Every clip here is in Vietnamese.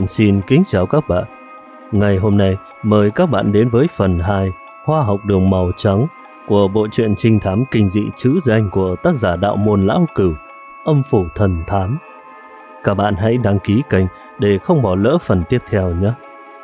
Xin kính chào các bạn. Ngày hôm nay mời các bạn đến với phần 2 Hoa học đường màu trắng của bộ truyện trinh thám kinh dị trữ danh của tác giả Đạo Môn Lão Cửu, Âm Phủ Thần Thám. Các bạn hãy đăng ký kênh để không bỏ lỡ phần tiếp theo nhé.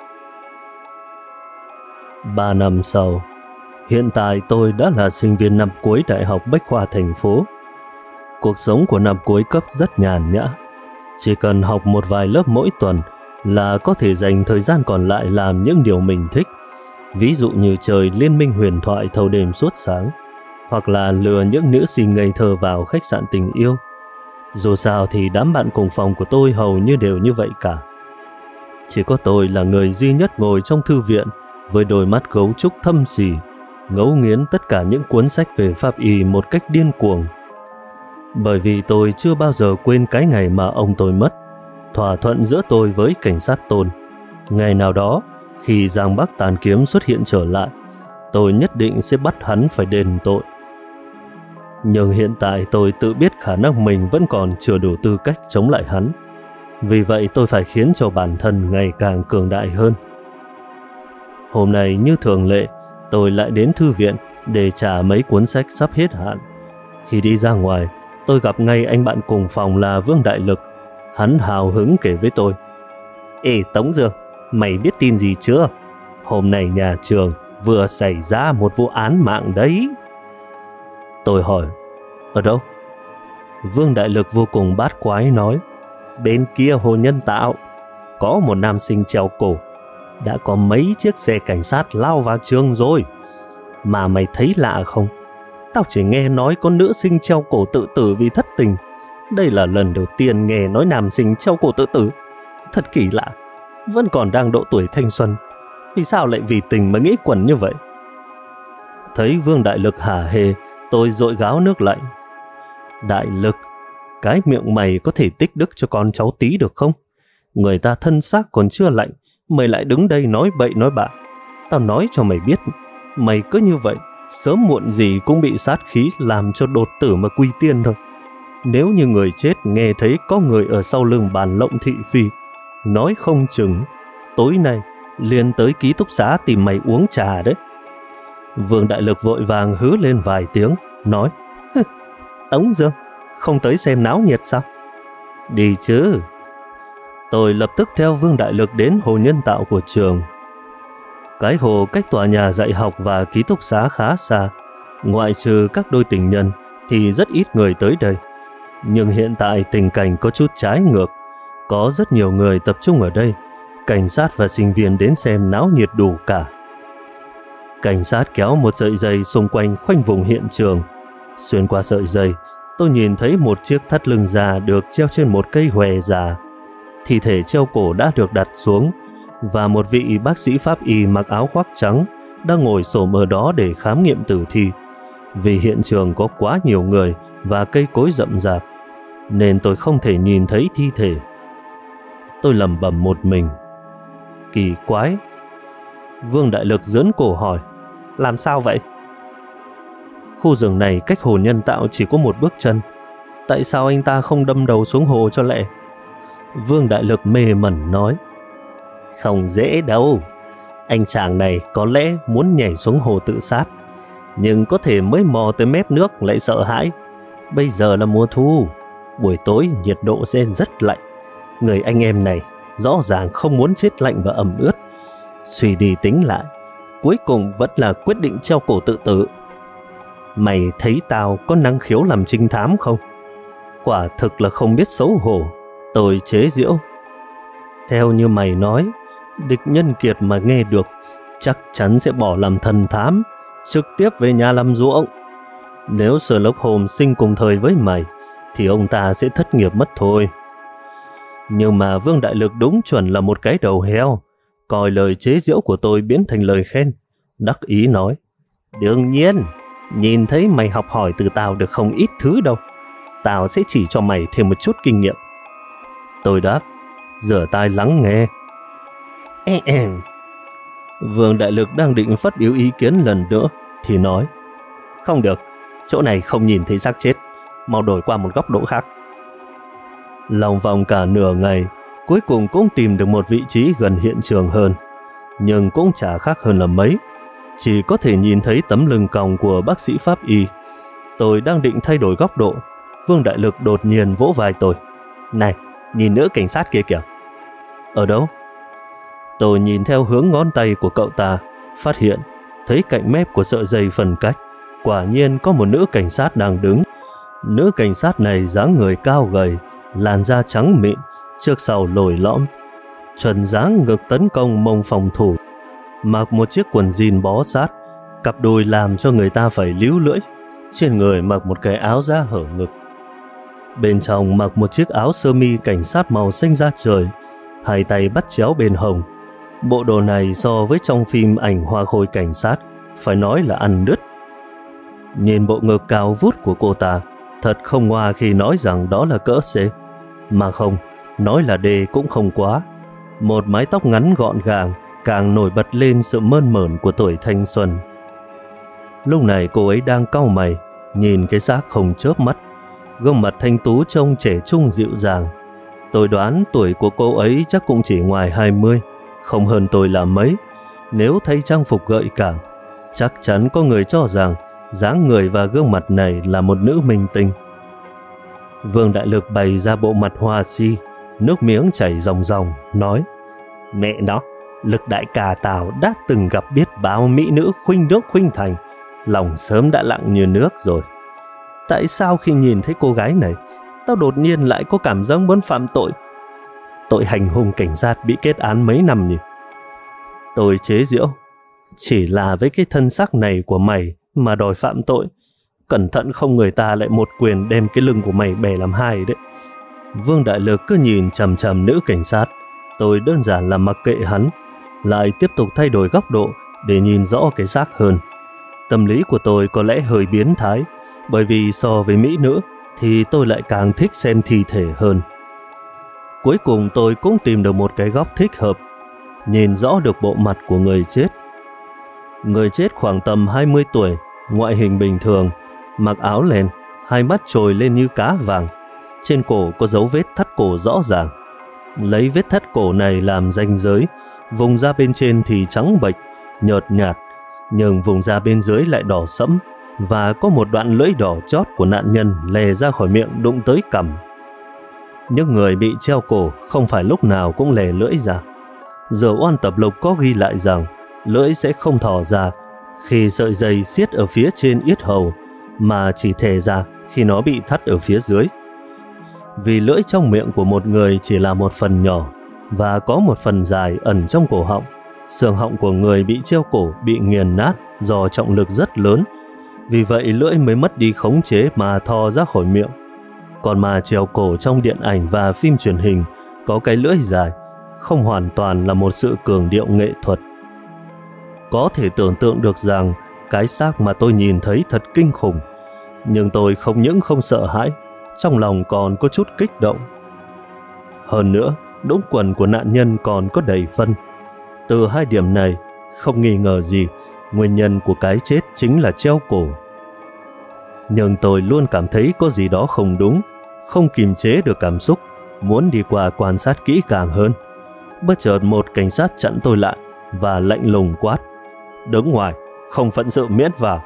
3 năm sau, hiện tại tôi đã là sinh viên năm cuối Đại học Bách khoa thành phố. Cuộc sống của năm cuối cấp rất nhàn nhã. Chỉ cần học một vài lớp mỗi tuần là có thể dành thời gian còn lại làm những điều mình thích. Ví dụ như chơi liên minh huyền thoại thâu đêm suốt sáng, hoặc là lừa những nữ sinh ngây thơ vào khách sạn tình yêu. Dù sao thì đám bạn cùng phòng của tôi hầu như đều như vậy cả. Chỉ có tôi là người duy nhất ngồi trong thư viện với đôi mắt gấu trúc thâm sỉ, ngấu nghiến tất cả những cuốn sách về pháp y một cách điên cuồng. Bởi vì tôi chưa bao giờ quên cái ngày mà ông tôi mất, thỏa thuận giữa tôi với cảnh sát Tôn. Ngày nào đó, khi Giang Bắc Tàn Kiếm xuất hiện trở lại, tôi nhất định sẽ bắt hắn phải đền tội. Nhưng hiện tại tôi tự biết khả năng mình vẫn còn chưa đủ tư cách chống lại hắn. Vì vậy tôi phải khiến cho bản thân ngày càng cường đại hơn. Hôm nay như thường lệ, tôi lại đến thư viện để trả mấy cuốn sách sắp hết hạn. Khi đi ra ngoài, tôi gặp ngay anh bạn cùng phòng là Vương Đại Lực. Hắn hào hứng kể với tôi: "Ê Tống Dương, mày biết tin gì chưa? Hôm nay nhà trường vừa xảy ra một vụ án mạng đấy." Tôi hỏi: "Ở đâu?" Vương Đại Lực vô cùng bát quái nói: "Bên kia Hồ Nhân Tạo, có một nam sinh treo cổ. Đã có mấy chiếc xe cảnh sát lao vào trường rồi. Mà mày thấy lạ không? Tao chỉ nghe nói có nữ sinh treo cổ tự tử vì thất tình. Đây là lần đầu tiên nghe nói nam sinh treo cổ tự tử. Thật kỳ lạ, vẫn còn đang độ tuổi thanh xuân, vì sao lại vì tình mà nghĩ quẩn như vậy?" Thấy Vương Đại Lực hả hê, tôi dội gáo nước lạnh. "Đại Lực, cái miệng mày có thể tích đức cho con cháu tí được không? Người ta thân xác còn chưa lạnh, mày lại đứng đây nói bậy nói bạ. Tao nói cho mày biết, mày cứ như vậy, sớm muộn gì cũng bị sát khí làm cho đột tử mà quy tiên thôi. Nếu như người chết nghe thấy có người ở sau lưng bàn lộng thị phi, nói không chừng tối nay liền tới ký túc xá tìm mày uống trà đấy." Vương Đại Lực vội vàng hứ lên vài tiếng, nói: "Tống Dương, không tới xem náo nhiệt sao?" "Đi chứ." Tôi lập tức theo Vương Đại Lực đến hồ nhân tạo của trường. Cái hồ cách tòa nhà dạy học và ký túc xá khá xa, ngoại trừ các đôi tình nhân thì rất ít người tới đây. Nhưng hiện tại tình cảnh có chút trái ngược, có rất nhiều người tập trung ở đây. Cảnh sát và sinh viên đến xem náo nhiệt đủ cả. Cảnh sát kéo một sợi dây xung quanh khoanh vùng hiện trường. Xuyên qua sợi dây, tôi nhìn thấy một chiếc thắt lưng già được treo trên một cây hòe già. Thi thể treo cổ đã được đặt xuống, và một vị bác sĩ pháp y mặc áo khoác trắng đang ngồi xổm ở đó để khám nghiệm tử thi. Vì hiện trường có quá nhiều người và cây cối rậm rạp, nên tôi không thể nhìn thấy thi thể. Tôi lẩm bẩm một mình: "Kỳ quái." Vương Đại Lực giỡn cổ hỏi: "Làm sao vậy?" "Khu rừng này cách hồ nhân tạo chỉ có một bước chân. Tại sao anh ta không đâm đầu xuống hồ cho lẹ?" Vương Đại Lực mê mẩn nói: "Không dễ đâu. Anh chàng này có lẽ muốn nhảy xuống hồ tự sát, nhưng có thể mới mò tới mép nước lại sợ hãi. Bây giờ là mùa thu, buổi tối nhiệt độ sẽ rất lạnh. Người anh em này rõ ràng không muốn chết lạnh và ẩm ướt. Suy đi tính lại, cuối cùng vẫn là quyết định treo cổ tự tử. Mày thấy tao có năng khiếu làm trinh thám không? Quả thực là không biết xấu hổ." Tôi chế giễu: "Theo như mày nói, địch nhân kiệt mà nghe được chắc chắn sẽ bỏ làm thần thám, trực tiếp về nhà làm ruộng. Nếu Sherlock Holmes sinh cùng thời với mày thì ông ta sẽ thất nghiệp mất thôi." Nhưng mà Vương Đại Lực đúng chuẩn là một cái đầu heo, coi lời chế giễu của tôi biến thành lời khen, đắc ý nói: "Đương nhiên, nhìn thấy mày học hỏi từ tao được không ít thứ đâu. Tao sẽ chỉ cho mày thêm một chút kinh nghiệm." Tôi đáp, rửa tai lắng nghe. Vương Đại Lực đang định phát biểu ý kiến lần nữa thì nói: "Không được, chỗ này không nhìn thấy xác chết, mau đổi qua một góc độ khác." Lòng vòng cả nửa ngày, Cuối cùng cũng tìm được một vị trí gần hiện trường hơn, nhưng cũng chả khác hơn là mấy. Chỉ có thể nhìn thấy tấm lưng còng của bác sĩ pháp y. Tôi đang định thay đổi góc độ, Vương Đại Lực đột nhiên vỗ vai tôi. Này, nhìn nữ cảnh sát kia kìa. Ở đâu? Tôi nhìn theo hướng ngón tay của cậu ta, phát hiện thấy cạnh mép của sợi dây phân cách quả nhiên có một nữ cảnh sát đang đứng. Nữ cảnh sát này dáng người cao gầy, làn da trắng mịn, trước sau lồi lõm, chuẩn dáng ngực tấn công mông phòng thủ, mặc một chiếc quần jean bó sát, cặp đùi làm cho người ta phải líu lưỡi. Trên người mặc một cái áo da hở ngực, bên trong mặc một chiếc áo sơ mi cảnh sát màu xanh da trời, hai tay bắt chéo bên hông. Bộ đồ này so với trong phim ảnh hoa khôi cảnh sát phải nói là ăn đứt. Nhìn bộ ngực cao vút của cô ta, thật không ngoa khi nói rằng đó là cỡ C. Mà không, nói là D cũng không quá. Một mái tóc ngắn gọn gàng càng nổi bật lên sự mơn mởn của tuổi thanh xuân. Lúc này cô ấy đang cau mày, nhìn cái xác không chớp mắt, gương mặt thanh tú trông trẻ trung dịu dàng. Tôi đoán tuổi của cô ấy chắc cũng chỉ ngoài 20, không hơn tôi là mấy. Nếu thấy trang phục gợi cảm, chắc chắn có người cho rằng dáng người và gương mặt này là một nữ minh tinh. Vương Đại Lực bày ra bộ mặt hoa si, nước miếng chảy ròng ròng, nói: Mẹ nó, Lực đại ca tao đã từng gặp biết bao mỹ nữ khuynh nước khuynh thành, lòng sớm đã lặng như nước rồi. Tại sao khi nhìn thấy cô gái này, tao đột nhiên lại có cảm giác muốn phạm tội? Tội hành hung cảnh sát bị kết án mấy năm nhỉ? Tôi chế giễu: Chỉ là với cái thân xác này của mày mà đòi phạm tội, cẩn thận không người ta lại một quyền đem cái lưng của mày bẻ làm hai đấy. Vương Đại Lực cứ nhìn chằm chằm nữ cảnh sát. Tôi đơn giản là mặc kệ hắn, lại tiếp tục thay đổi góc độ để nhìn rõ cái xác hơn. Tâm lý của tôi có lẽ hơi biến thái, bởi vì so với mỹ nữ thì tôi lại càng thích xem thi thể hơn. Cuối cùng tôi cũng tìm được một cái góc thích hợp, nhìn rõ được bộ mặt của người chết. Người chết khoảng tầm 20 tuổi, ngoại hình bình thường, mặc áo len, hai mắt trồi lên như cá vàng. Trên cổ có dấu vết thắt cổ rõ ràng. Lấy vết thắt cổ này làm ranh giới, vùng da bên trên thì trắng bệch, nhợt nhạt, nhưng vùng da bên dưới lại đỏ sẫm, và có một đoạn lưỡi đỏ chót của nạn nhân lè ra khỏi miệng đụng tới cằm. Những người bị treo cổ không phải lúc nào cũng lè lưỡi ra. Giờ oan tập lục có ghi lại rằng lưỡi sẽ không thò ra khi sợi dây siết ở phía trên yết hầu, mà chỉ thè ra khi nó bị thắt ở phía dưới. Vì lưỡi trong miệng của một người chỉ là một phần nhỏ và có một phần dài ẩn trong cổ họng, xương họng của người bị treo cổ bị nghiền nát do trọng lực rất lớn. Vì vậy lưỡi mới mất đi khống chế mà thò ra khỏi miệng. Còn mà treo cổ trong điện ảnh và phim truyền hình có cái lưỡi dài không hoàn toàn là một sự cường điệu nghệ thuật. Có thể tưởng tượng được rằng cái xác mà tôi nhìn thấy thật kinh khủng, nhưng tôi không những không sợ hãi, trong lòng còn có chút kích động. Hơn nữa, đũng quần của nạn nhân còn có đầy phân. Từ hai điểm này, không nghi ngờ gì, nguyên nhân của cái chết chính là treo cổ. Nhưng tôi luôn cảm thấy có gì đó không đúng, không kiềm chế được cảm xúc, muốn đi qua quan sát kỹ càng hơn. Bất chợt một cảnh sát chặn tôi lại và lạnh lùng quát: Đứng ngoài, không phận sự miễn vào.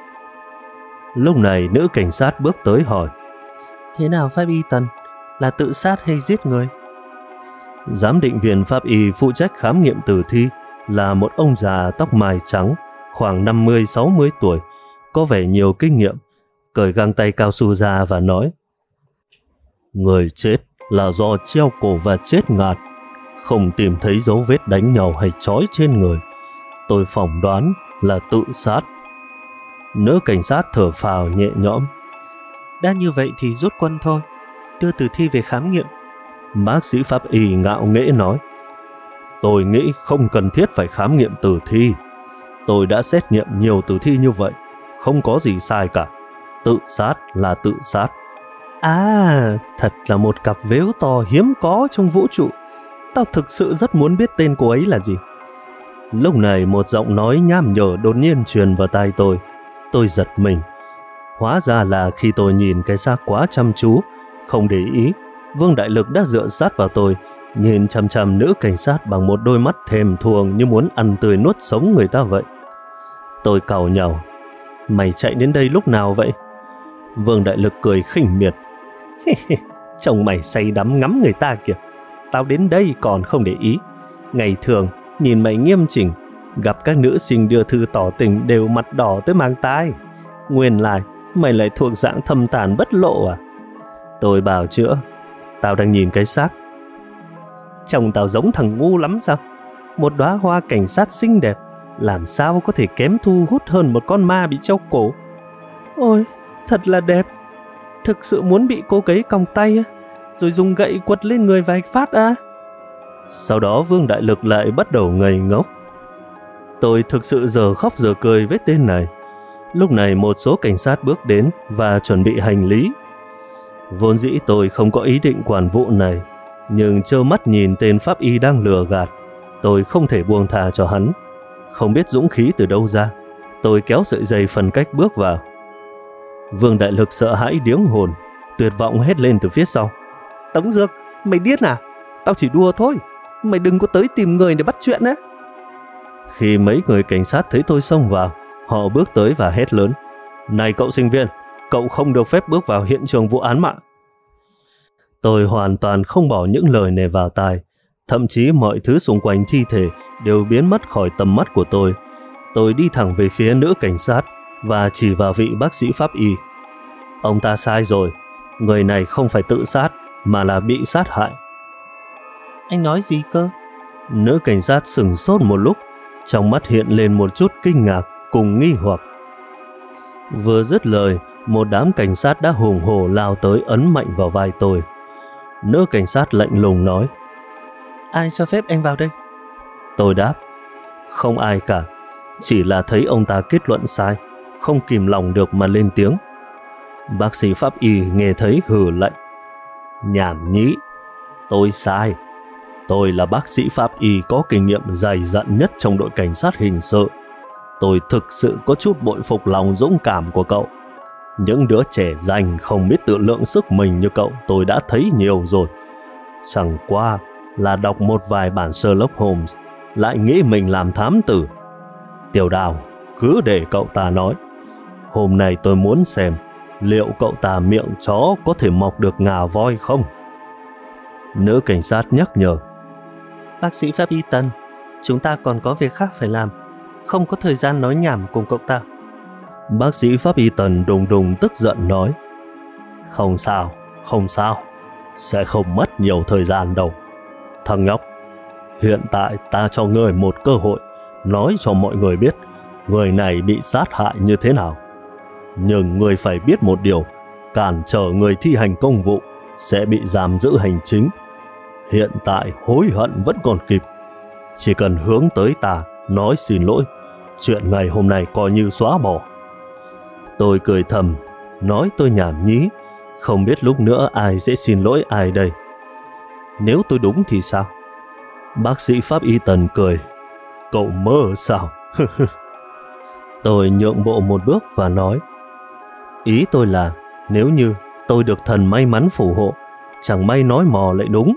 Lúc này nữ cảnh sát bước tới hỏi: Thế nào pháp y Tần? Là tự sát hay giết người? Giám định viên pháp y phụ trách khám nghiệm tử thi là một ông già tóc mài trắng, khoảng 50-60 tuổi, có vẻ nhiều kinh nghiệm, cởi găng tay cao su ra và nói: Người chết là do treo cổ và chết ngạt, không tìm thấy dấu vết đánh nhau hay trói trên người. Tôi phỏng đoán là tự sát. Nữ cảnh sát thở phào nhẹ nhõm: Đã như vậy thì rút quân thôi, đưa tử thi về khám nghiệm. Bác sĩ pháp y ngạo nghễ nói: Tôi nghĩ không cần thiết phải khám nghiệm tử thi. Tôi đã xét nghiệm nhiều tử thi như vậy, không có gì sai cả. Tự sát là tự sát. À, thật là một cặp vếu to hiếm có trong vũ trụ. Tao thực sự rất muốn biết tên cô ấy là gì. Lúc này một giọng nói nham nhở đột nhiên truyền vào tai tôi. Tôi giật mình. Hóa ra là khi tôi nhìn cái xác quá chăm chú, không để ý, Vương Đại Lực đã dựa sát vào tôi, nhìn chằm chằm nữ cảnh sát bằng một đôi mắt thèm thuồng như muốn ăn tươi nuốt sống người ta vậy. Tôi càu nhàu: "Mày chạy đến đây lúc nào vậy?" Vương Đại Lực cười khinh miệt: "Chồng mày say đắm ngắm người ta kìa. Tao đến đây còn không để ý. Ngày thường nhìn mày nghiêm chỉnh, gặp các nữ sinh đưa thư tỏ tình đều mặt đỏ tới mang tai. Nguyên lại mày lại thuộc dạng thâm tàn bất lộ à?" Tôi bào chữa: "Tao đang nhìn cái xác." "Chồng tao giống thằng ngu lắm sao? Một đóa hoa cảnh sát xinh đẹp, làm sao có thể kém thu hút hơn một con ma bị treo cổ. Ôi, thật là đẹp. Thực sự muốn bị cô ấy còng tay á, rồi dùng gậy quật lên người vài phát à?" Sau đó Vương Đại Lực lại bắt đầu ngây ngốc. Tôi thực sự giờ khóc giờ cười với tên này. Lúc này một số cảnh sát bước đến và chuẩn bị hành lý. Vốn dĩ tôi không có ý định quản vụ này, nhưng trơ mắt nhìn tên pháp y đang lừa gạt, tôi không thể buông thà cho hắn. Không biết dũng khí từ đâu ra, tôi kéo sợi dây phần cách bước vào. Vương Đại Lực sợ hãi điếng hồn, tuyệt vọng hét lên từ phía sau: "Tống Dược, mày điếc à? Tao chỉ đùa thôi. Mày đừng có tới tìm người để bắt chuyện á." Khi mấy người cảnh sát thấy tôi xông vào, họ bước tới và hét lớn: "Này cậu sinh viên, cậu không được phép bước vào hiện trường vụ án mạng." Tôi hoàn toàn không bỏ những lời này vào tai, thậm chí mọi thứ xung quanh thi thể đều biến mất khỏi tầm mắt của tôi. Tôi đi thẳng về phía nữ cảnh sát và chỉ vào vị bác sĩ pháp y. "Ông ta sai rồi, người này không phải tự sát mà là bị sát hại." "Anh nói gì cơ?" Nữ cảnh sát sửng sốt một lúc, trong mắt hiện lên một chút kinh ngạc cùng nghi hoặc. Vừa dứt lời, một đám cảnh sát đã hùng hổ lao tới ấn mạnh vào vai tôi. Nữ cảnh sát lạnh lùng nói: "Ai cho phép anh vào đây?" Tôi đáp: "Không ai cả, chỉ là thấy ông ta kết luận sai, không kìm lòng được mà lên tiếng." Bác sĩ pháp y nghe thấy hừ lạnh: "Nhảm nhí, tôi sai. Tôi là bác sĩ pháp y có kinh nghiệm dày dặn nhất trong đội cảnh sát hình sự. Tôi thực sự có chút bội phục lòng dũng cảm của cậu. Những đứa trẻ rành không biết tự lượng sức mình như cậu tôi đã thấy nhiều rồi. Chẳng qua là đọc một vài bản Sherlock Holmes lại nghĩ mình làm thám tử. Tiểu Đào, cứ để cậu ta nói. Hôm nay tôi muốn xem liệu cậu ta miệng chó có thể mọc được ngà voi không?" Nữ cảnh sát nhắc nhở: "Bác sĩ pháp y Tần, chúng ta còn có việc khác phải làm, không có thời gian nói nhảm cùng cậu ta." Bác sĩ pháp y Tần đùng đùng tức giận nói: Không sao, sẽ không mất nhiều thời gian đâu. Thằng nhóc, hiện tại ta cho ngươi một cơ hội nói cho mọi người biết người này bị sát hại như thế nào. Nhưng ngươi phải biết một điều, cản trở người thi hành công vụ sẽ bị giam giữ hành chính. Hiện tại hối hận vẫn còn kịp, chỉ cần hướng tới ta nói xin lỗi, chuyện ngày hôm nay coi như xóa bỏ." Tôi cười thầm, nói tôi nhảm nhí, không biết lúc nữa ai sẽ xin lỗi ai đây. Nếu tôi đúng thì sao? Bác sĩ pháp y Tần cười: "Cậu mơ sao?" Tôi nhượng bộ một bước và nói: "Ý tôi là nếu như tôi được thần may mắn phù hộ, chẳng may nói mò lại đúng."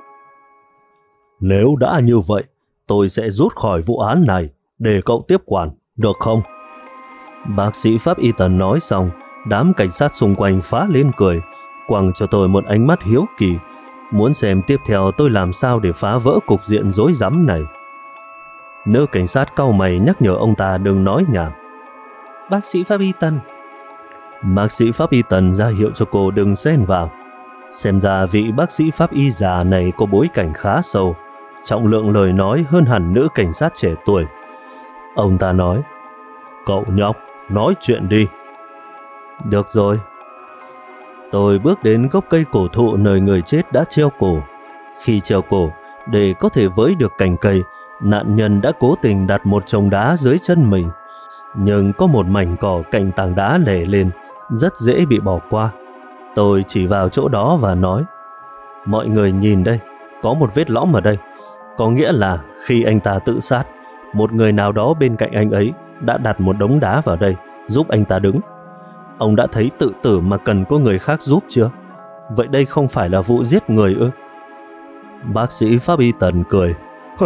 "Nếu đã như vậy, tôi sẽ rút khỏi vụ án này để cậu tiếp quản, được không?" Bác sĩ pháp y Tần nói xong, đám cảnh sát xung quanh phá lên cười, quăng cho tôi một ánh mắt hiếu kỳ, muốn xem tiếp theo tôi làm sao để phá vỡ cục diện rối rắm này. Nữ cảnh sát cau mày nhắc nhở ông ta đừng nói nhảm. "Bác sĩ pháp y Tần." Bác sĩ pháp y Tần ra hiệu cho cô đừng xen vào. Xem ra vị bác sĩ pháp y già này có bối cảnh khá sâu, trọng lượng lời nói hơn hẳn nữ cảnh sát trẻ tuổi. Ông ta nói: "Cậu nhóc, nói chuyện đi." "Được rồi." Tôi bước đến gốc cây cổ thụ nơi người chết đã treo cổ. Khi treo cổ, để có thể với được cành cây, nạn nhân đã cố tình đặt một chồng đá dưới chân mình. Nhưng có một mảnh cỏ cạnh tảng đá lẻ lên, rất dễ bị bỏ qua. Tôi chỉ vào chỗ đó và nói: "Mọi người nhìn đây, có một vết lõm ở đây. Có nghĩa là khi anh ta tự sát, một người nào đó bên cạnh anh ấy đã đặt một đống đá vào đây, giúp anh ta đứng. Ông đã thấy tự tử mà cần có người khác giúp chưa? Vậy đây không phải là vụ giết người ư?" Bác sĩ pháp y Tần cười.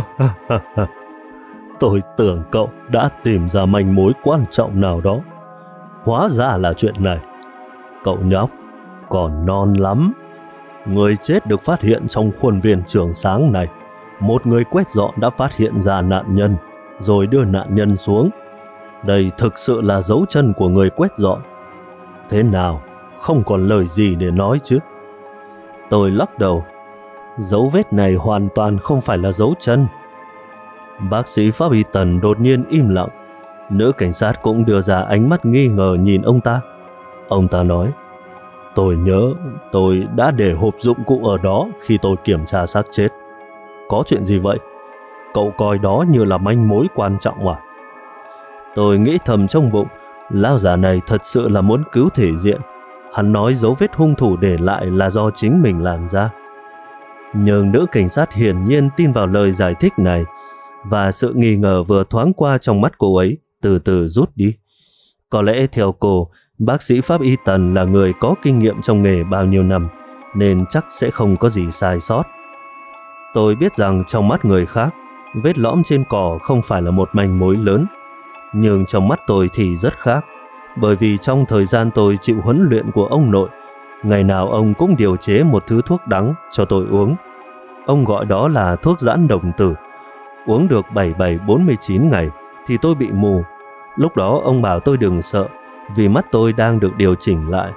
Tôi tưởng cậu đã tìm ra manh mối quan trọng nào đó. Hóa ra là chuyện này. Cậu nhóc còn non lắm. Người chết được phát hiện trong khuôn viên trường sáng này. Một người quét dọn đã phát hiện ra nạn nhân, rồi đưa nạn nhân xuống. Đây thực sự là dấu chân của người quét dọn. Thế nào, không còn lời gì để nói chứ? Tôi lắc đầu. Dấu vết này hoàn toàn không phải là dấu chân. Bác sĩ pháp y Tần đột nhiên im lặng. Nữ cảnh sát cũng đưa ra ánh mắt nghi ngờ nhìn ông ta. Ông ta nói, tôi nhớ tôi đã để hộp dụng cụ ở đó khi tôi kiểm tra xác chết. Có chuyện gì vậy? Cậu coi đó như là manh mối quan trọng à? Tôi nghĩ thầm trong bụng, lão già này thật sự là muốn cứu thể diện. Hắn nói dấu vết hung thủ để lại là do chính mình làm ra. Nhưng nữ cảnh sát hiển nhiên tin vào lời giải thích này, và sự nghi ngờ vừa thoáng qua trong mắt cô ấy từ từ rút đi. Có lẽ theo cô, bác sĩ pháp y Tần là người có kinh nghiệm trong nghề bao nhiêu năm, nên chắc sẽ không có gì sai sót. Tôi biết rằng trong mắt người khác, vết lõm trên cỏ không phải là một manh mối lớn, nhưng trong mắt tôi thì rất khác, bởi vì trong thời gian tôi chịu huấn luyện của ông nội, ngày nào ông cũng điều chế một thứ thuốc đắng cho tôi uống. Ông gọi đó là thuốc giãn đồng tử. Uống được 47-49 ngày thì tôi bị mù. Lúc đó ông bảo tôi đừng sợ, vì mắt tôi đang được điều chỉnh lại.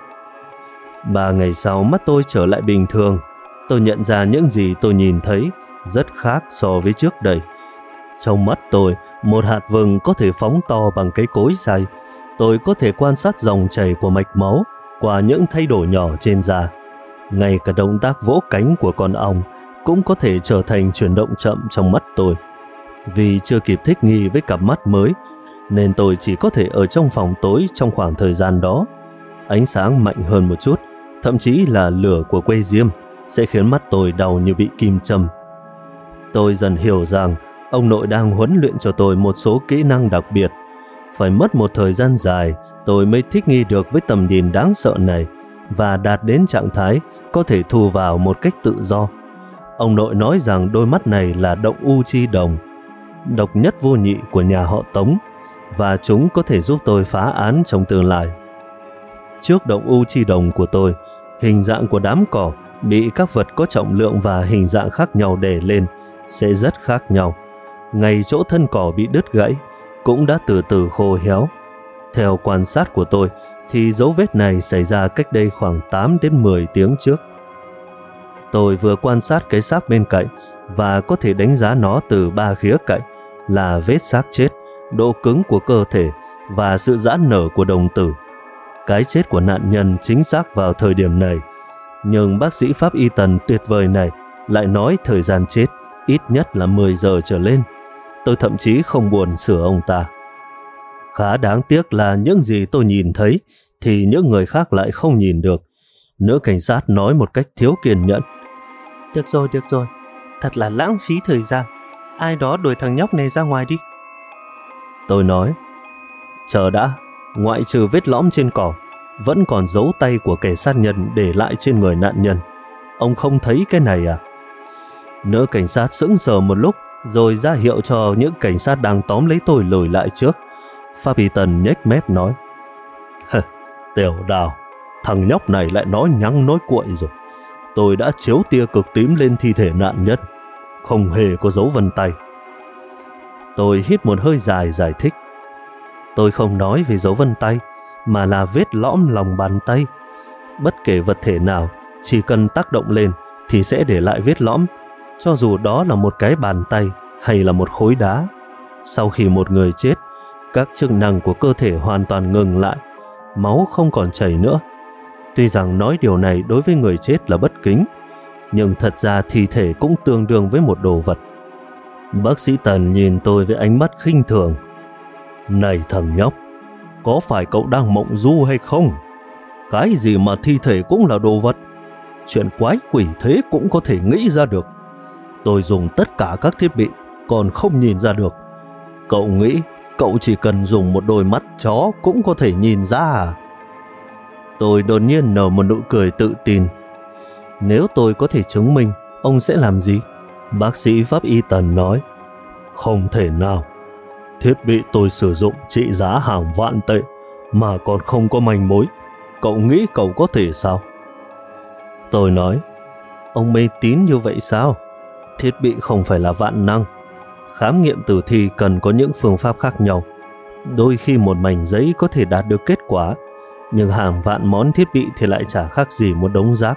3 ngày sau mắt tôi trở lại bình thường. Tôi nhận ra những gì tôi nhìn thấy rất khác so với trước đây. Trong mắt tôi, một hạt vừng có thể phóng to bằng cái cối xay. Tôi có thể quan sát dòng chảy của mạch máu qua những thay đổi nhỏ trên da. Ngay cả động tác vỗ cánh của con ong cũng có thể trở thành chuyển động chậm trong mắt tôi. Vì chưa kịp thích nghi với cặp mắt mới, nên tôi chỉ có thể ở trong phòng tối trong khoảng thời gian đó. Ánh sáng mạnh hơn một chút, thậm chí là lửa của que diêm, sẽ khiến mắt tôi đau như bị kim châm. Tôi dần hiểu rằng ông nội đang huấn luyện cho tôi một số kỹ năng đặc biệt. Phải mất một thời gian dài, tôi mới thích nghi được với tầm nhìn đáng sợ này và đạt đến trạng thái có thể thu vào một cách tự do. Ông nội nói rằng đôi mắt này là động u chi đồng, độc nhất vô nhị của nhà họ Tống, và chúng có thể giúp tôi phá án trong tương lai. Trước động u chi đồng của tôi, hình dạng của đám cỏ bị các vật có trọng lượng và hình dạng khác nhau đè lên sẽ rất khác nhau. Ngay chỗ thân cỏ bị đứt gãy cũng đã từ từ khô héo. Theo quan sát của tôi thì dấu vết này xảy ra cách đây khoảng 8 đến 10 tiếng trước. Tôi vừa quan sát cái xác bên cạnh và có thể đánh giá nó từ 3 khía cạnh là vết xác chết, độ cứng của cơ thể và sự giãn nở của đồng tử. Cái chết của nạn nhân chính xác vào thời điểm này, nhưng bác sĩ pháp y Tần tuyệt vời này lại nói thời gian chết ít nhất là 10 giờ trở lên. Tôi thậm chí không buồn sửa ông ta. Khá đáng tiếc là những gì tôi nhìn thấy thì những người khác lại không nhìn được. Nữ cảnh sát nói một cách thiếu kiên nhẫn. Được rồi, thật là lãng phí thời gian. Ai đó đuổi thằng nhóc này ra ngoài đi. Tôi nói, chờ đã, ngoại trừ vết lõm trên cỏ, vẫn còn dấu tay của kẻ sát nhân để lại trên người nạn nhân. Ông không thấy cái này à? Nữ cảnh sát sững sờ một lúc, rồi ra hiệu cho những cảnh sát đang tóm lấy tôi lùi lại trước. Pháp y Tần nhếch mép nói, Tiểu Đào, thằng nhóc này lại nói nhăng nói cuội rồi. Tôi đã chiếu tia cực tím lên thi thể nạn nhân, không hề có dấu vân tay. Tôi hít một hơi dài giải thích. Tôi không nói về dấu vân tay, mà là vết lõm lòng bàn tay. Bất kể vật thể nào, chỉ cần tác động lên thì sẽ để lại vết lõm, cho dù đó là một cái bàn tay hay là một khối đá. Sau khi một người chết, các chức năng của cơ thể hoàn toàn ngừng lại, máu không còn chảy nữa. Tuy rằng nói điều này đối với người chết là bất kính, nhưng thật ra thi thể cũng tương đương với một đồ vật. Bác sĩ Tần nhìn tôi với ánh mắt khinh thường. Này thằng nhóc, có phải cậu đang mộng du hay không? Cái gì mà thi thể cũng là đồ vật? Chuyện quái quỷ thế cũng có thể nghĩ ra được. Tôi dùng tất cả các thiết bị còn không nhìn ra được. Cậu nghĩ cậu chỉ cần dùng một đôi mắt chó cũng có thể nhìn ra à? Tôi đột nhiên nở một nụ cười tự tin. Nếu tôi có thể chứng minh, ông sẽ làm gì? Bác sĩ pháp y Tần nói, không thể nào. Thiết bị tôi sử dụng trị giá hàng vạn tệ mà còn không có manh mối. Cậu nghĩ cậu có thể sao? Tôi nói, ông mê tín như vậy sao? Thiết bị không phải là vạn năng. Khám nghiệm tử thi cần có những phương pháp khác nhau. Đôi khi một mảnh giấy có thể đạt được kết quả, nhưng hàng vạn món thiết bị thì lại chả khác gì một đống rác.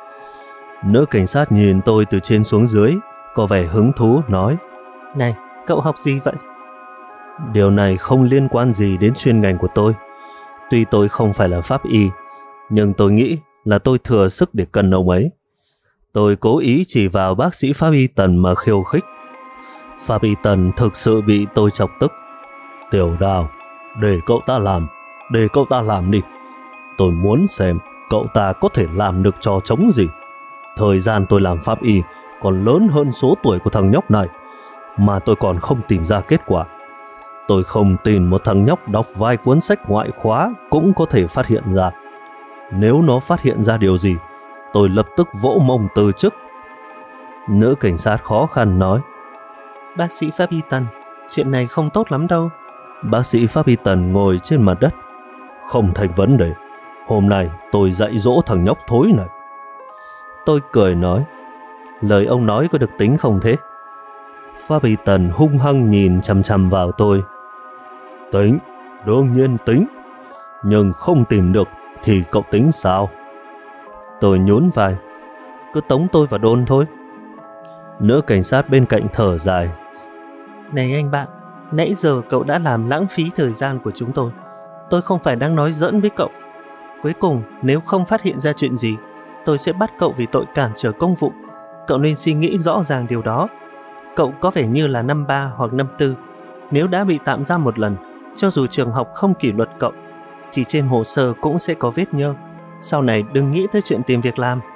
Nữ cảnh sát nhìn tôi từ trên xuống dưới, có vẻ hứng thú nói, này, cậu học gì vậy? Điều này không liên quan gì đến chuyên ngành của tôi. Tuy tôi không phải là pháp y, nhưng tôi nghĩ là tôi thừa sức để cân ông ấy. Tôi cố ý chỉ vào bác sĩ pháp y Tần mà khiêu khích. Pháp y Tần thực sự bị tôi chọc tức. Tiểu Đào, để cậu ta làm đi. Tôi muốn xem cậu ta có thể làm được trò trống gì. Thời gian tôi làm pháp y còn lớn hơn số tuổi của thằng nhóc này, mà tôi còn không tìm ra kết quả. Tôi không tin một thằng nhóc đọc vài cuốn sách ngoại khóa cũng có thể phát hiện ra. Nếu nó phát hiện ra điều gì, tôi lập tức vỗ mông từ chức. Nữ cảnh sát khó khăn nói, bác sĩ pháp y Tần, chuyện này không tốt lắm đâu. Bác sĩ pháp y Tần ngồi trên mặt đất. Không thành vấn đề. Hôm nay tôi dạy dỗ thằng nhóc thối này. Tôi cười nói, lời ông nói có được tính không thế? Pháp y Tần hung hăng nhìn chằm chằm vào tôi. Tính, đương nhiên tính. Nhưng không tìm được thì cậu tính sao? Tôi nhún vai, cứ tống tôi vào đồn thôi. Nữ cảnh sát bên cạnh thở dài. Này anh bạn, nãy giờ cậu đã làm lãng phí thời gian của chúng tôi. Tôi không phải đang nói giỡn với cậu. Cuối cùng, nếu không phát hiện ra chuyện gì, tôi sẽ bắt cậu vì tội cản trở công vụ. Cậu nên suy nghĩ rõ ràng điều đó. Cậu có vẻ như là năm 3 hoặc năm 4. Nếu đã bị tạm giam một lần, cho dù trường học không kỷ luật cậu, thì trên hồ sơ cũng sẽ có vết nhơ. Sau này đừng nghĩ tới chuyện tìm việc làm.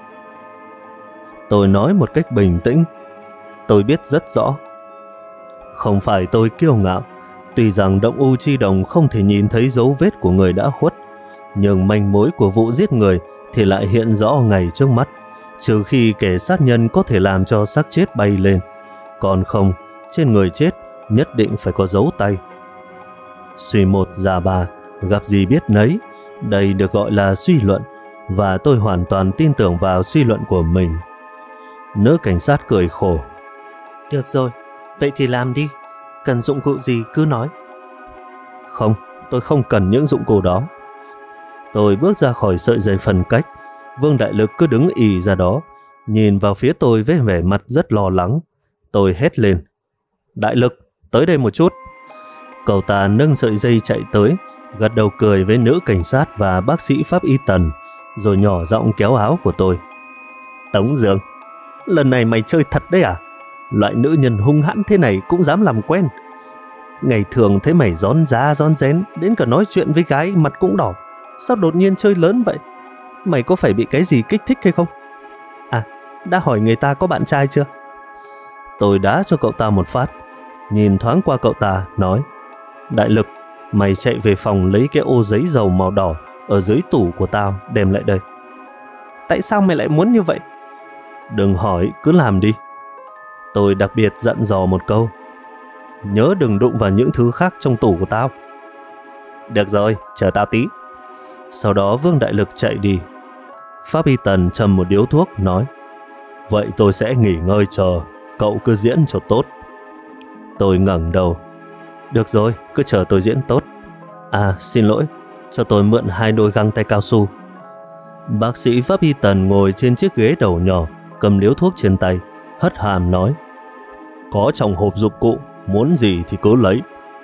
Tôi nói một cách bình tĩnh. Tôi biết rất rõ. Không phải tôi kiêu ngạo. Tuy rằng động u chi đồng không thể nhìn thấy dấu vết của người đã khuất, nhưng manh mối của vụ giết người thì lại hiện rõ ngay trước mắt, trừ khi kẻ sát nhân có thể làm cho xác chết bay lên. Còn không, trên người chết nhất định phải có dấu tay. Suy một ra ba, gặp gì biết nấy. Đây được gọi là suy luận, và tôi hoàn toàn tin tưởng vào suy luận của mình. Nữ cảnh sát cười khổ. Được rồi, vậy thì làm đi. Cần dụng cụ gì cứ nói. Không, tôi không cần những dụng cụ đó. Tôi bước ra khỏi sợi dây phân cách. Vương Đại Lực cứ đứng ì ra đó, nhìn vào phía tôi với vẻ mặt rất lo lắng. Tôi hét lên, Đại Lực, tới đây một chút. Cậu ta nâng sợi dây chạy tới, gật đầu cười với nữ cảnh sát và bác sĩ pháp y Tần, rồi nhỏ giọng kéo áo của tôi. Tống Dương, lần này mày chơi thật đấy à? Loại nữ nhân hung hãn thế này cũng dám làm quen. Ngày thường thấy mày rón rá rón rén, đến cả nói chuyện với gái mặt cũng đỏ. Sao đột nhiên chơi lớn vậy? Mày có phải bị cái gì kích thích hay không? À, đã hỏi người ta có bạn trai chưa? Tôi đá cho cậu ta một phát, nhìn thoáng qua cậu ta, nói, Đại Lực, mày chạy về phòng lấy cái ô giấy dầu màu đỏ ở dưới tủ của tao đem lại đây. Tại sao mày lại muốn như vậy? Đừng hỏi, cứ làm đi. Tôi đặc biệt dặn dò một câu, nhớ đừng đụng vào những thứ khác trong tủ của tao. Được rồi, chờ tao tí. Sau đó Vương Đại Lực chạy đi. Pháp y Tần châm một điếu thuốc, nói, vậy tôi sẽ nghỉ ngơi chờ, cậu cứ diễn cho tốt. Tôi ngẩng đầu. Được rồi, cứ chờ tôi diễn tốt. À, xin lỗi, cho tôi mượn 2 đôi găng tay cao su. Bác sĩ pháp y Tần ngồi trên chiếc ghế đầu nhỏ, cầm điếu thuốc trên tay, hất hàm nói, có trong hộp dụng cụ, muốn gì thì cứ lấy.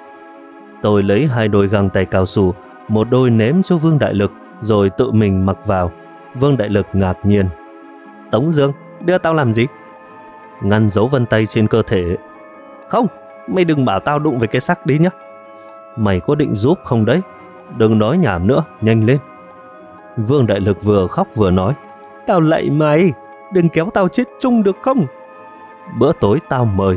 Tôi lấy 2 đôi găng tay cao su, một đôi ném cho Vương Đại Lực, rồi tự mình mặc vào. Vương Đại Lực ngạc nhiên. Tống Dương, đưa tao làm gì? Ngăn dấu vân tay trên cơ thể. Không, mày đừng bảo tao đụng với cái xác đi nhá. Mày có định giúp không đấy? Đừng nói nhảm nữa, nhanh lên. Vương Đại Lực vừa khóc vừa nói, tao lạy mày, đừng kéo tao chết chung được không? Bữa tối tao mời.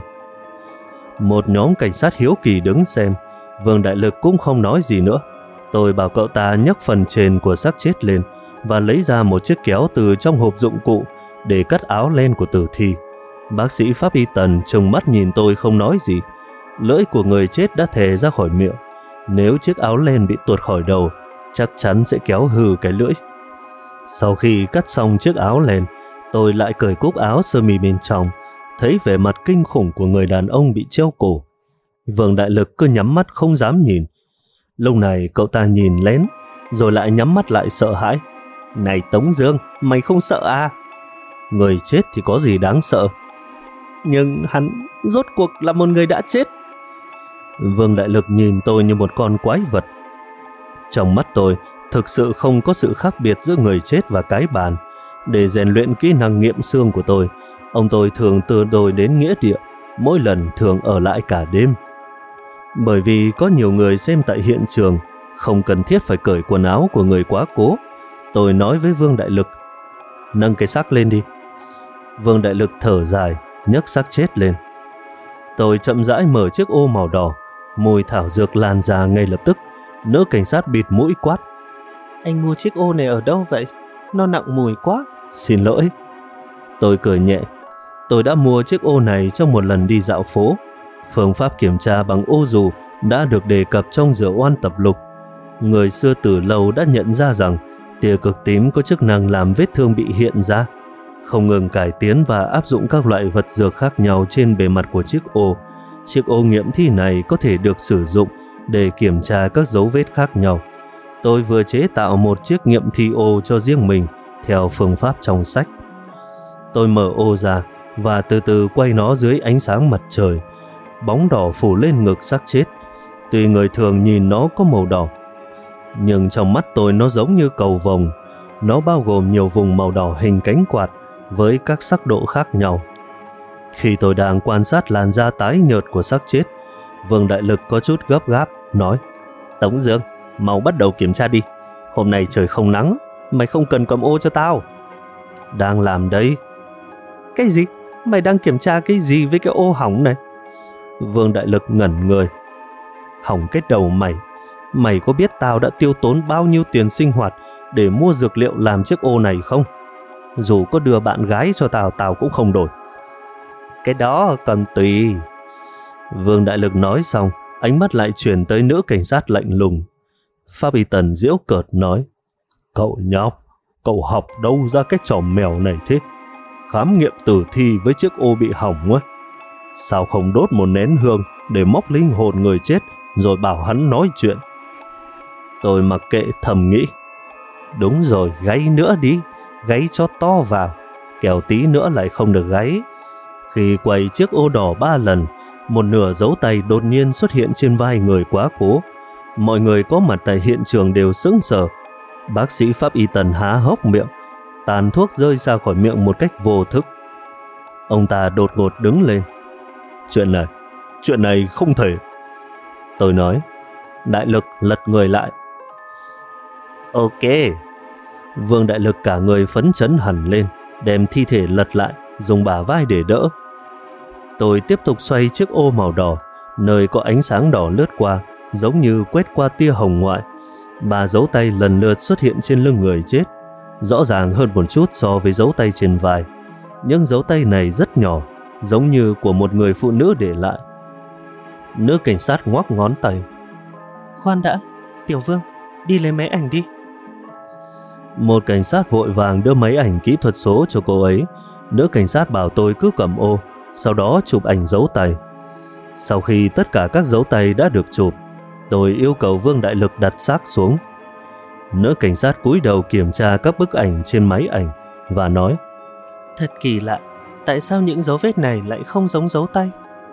Một nhóm cảnh sát hiếu kỳ đứng xem. Vương Đại Lực cũng không nói gì nữa. Tôi bảo cậu ta nhấc phần trên của xác chết lên và lấy ra một chiếc kéo từ trong hộp dụng cụ để cắt áo len của tử thi. Bác sĩ pháp y Tần trừng mắt nhìn tôi không nói gì. Lưỡi của người chết đã thè ra khỏi miệng. Nếu chiếc áo len bị tuột khỏi đầu, chắc chắn sẽ kéo hư cái lưỡi. Sau khi cắt xong chiếc áo len, tôi lại cởi cúc áo sơ mi bên trong, thấy vẻ mặt kinh khủng của người đàn ông bị treo cổ. Vương Đại Lực cứ nhắm mắt không dám nhìn. Lúc này cậu ta nhìn lén, rồi lại nhắm mắt lại sợ hãi. Này Tống Dương, mày không sợ à? Người chết thì có gì đáng sợ? Nhưng hắn rốt cuộc là một người đã chết. Vương Đại Lực nhìn tôi như một con quái vật. Trong mắt tôi thực sự không có sự khác biệt giữa người chết và cái bàn. Để rèn luyện kỹ năng nghiệm xương của tôi, ông tôi thường đưa tôi đến nghĩa địa, mỗi lần thường ở lại cả đêm. Bởi vì có nhiều người xem tại hiện trường, không cần thiết phải cởi quần áo của người quá cố. Tôi nói với Vương Đại Lực, nâng cái xác lên đi. Vương Đại Lực thở dài, nhấc xác chết lên. Tôi chậm rãi mở chiếc ô màu đỏ, mùi thảo dược lan ra ngay lập tức. Nữ cảnh sát bịt mũi quát, anh mua chiếc ô này ở đâu vậy? Nó nặng mùi quá. Xin lỗi. Tôi cười nhẹ. Tôi đã mua chiếc ô này trong một lần đi dạo phố. Phương pháp kiểm tra bằng ô dù đã được đề cập trong Dược Oan tập lục. Người xưa từ lâu đã nhận ra rằng tia cực tím có chức năng làm vết thương bị hiện ra. Không ngừng cải tiến và áp dụng các loại vật dược khác nhau trên bề mặt của chiếc ô. Chiếc ô nghiệm thi này có thể được sử dụng để kiểm tra các dấu vết khác nhau. Tôi vừa chế tạo một chiếc nghiệm thi ô cho riêng mình theo phương pháp trong sách. Tôi mở ô ra và từ từ quay nó dưới ánh sáng mặt trời. Bóng đỏ phủ lên ngực xác chết. Tuy người thường nhìn nó có màu đỏ, nhưng trong mắt tôi nó giống như cầu vồng. Nó bao gồm nhiều vùng màu đỏ hình cánh quạt với các sắc độ khác nhau. Khi tôi đang quan sát làn da tái nhợt của xác chết, Vương Đại Lực có chút gấp gáp nói, Tống Dương, mau bắt đầu kiểm tra đi. Hôm nay trời không nắng, mày không cần cầm ô cho tao. Đang làm đấy. Cái gì? Mày đang kiểm tra cái gì với cái ô hỏng này? Vương Đại Lực ngẩn người. Hỏng cái đầu mày. Mày có biết tao đã tiêu tốn bao nhiêu tiền sinh hoạt để mua dược liệu làm chiếc ô này không? Dù có đưa bạn gái cho tao, tao cũng không đổi. Cái đó còn tùy. Vương Đại Lực nói xong, ánh mắt lại chuyển tới nữ cảnh sát lạnh lùng. Pháp y Tần giễu cợt nói, cậu nhóc, cậu học đâu ra cái trò mèo này thế? Khám nghiệm tử thi với chiếc ô bị hỏng á? Sao không đốt một nén hương để móc linh hồn người chết rồi bảo hắn nói chuyện? Tôi mặc kệ thầm nghĩ, đúng rồi, gáy nữa đi, gáy cho to vào, kẻo tí nữa lại không được gáy. Khi quay chiếc ô đỏ 3 lần, một nửa dấu tay đột nhiên xuất hiện trên vai người quá cố. Mọi người có mặt tại hiện trường đều sững sờ. Bác sĩ pháp y Tần há hốc miệng, tàn thuốc rơi ra khỏi miệng một cách vô thức. Ông ta đột ngột đứng lên. Chuyện này không thể. Tôi nói. Đại Lực lật người lại. Ok. Vương Đại Lực cả người phấn chấn hẳn lên, đem thi thể lật lại, dùng bả vai để đỡ. Tôi tiếp tục xoay chiếc ô màu đỏ, nơi có ánh sáng đỏ lướt qua, giống như quét qua tia hồng ngoại. 3 dấu tay lần lượt xuất hiện trên lưng người chết, rõ ràng hơn một chút so với dấu tay trên vai. Những dấu tay này rất nhỏ, giống như của một người phụ nữ để lại. Nữ cảnh sát ngoắc ngón tay. Khoan đã, Tiểu Vương, đi lấy máy ảnh đi. Một cảnh sát vội vàng đưa máy ảnh kỹ thuật số cho cô ấy. Nữ cảnh sát bảo tôi cứ cầm ô, sau đó chụp ảnh dấu tay. Sau khi tất cả các dấu tay đã được chụp, tôi yêu cầu Vương Đại Lực đặt xác xuống. Nữ cảnh sát cúi đầu kiểm tra các bức ảnh trên máy ảnh và nói, thật kỳ lạ, tại sao những dấu vết này lại không giống dấu tay?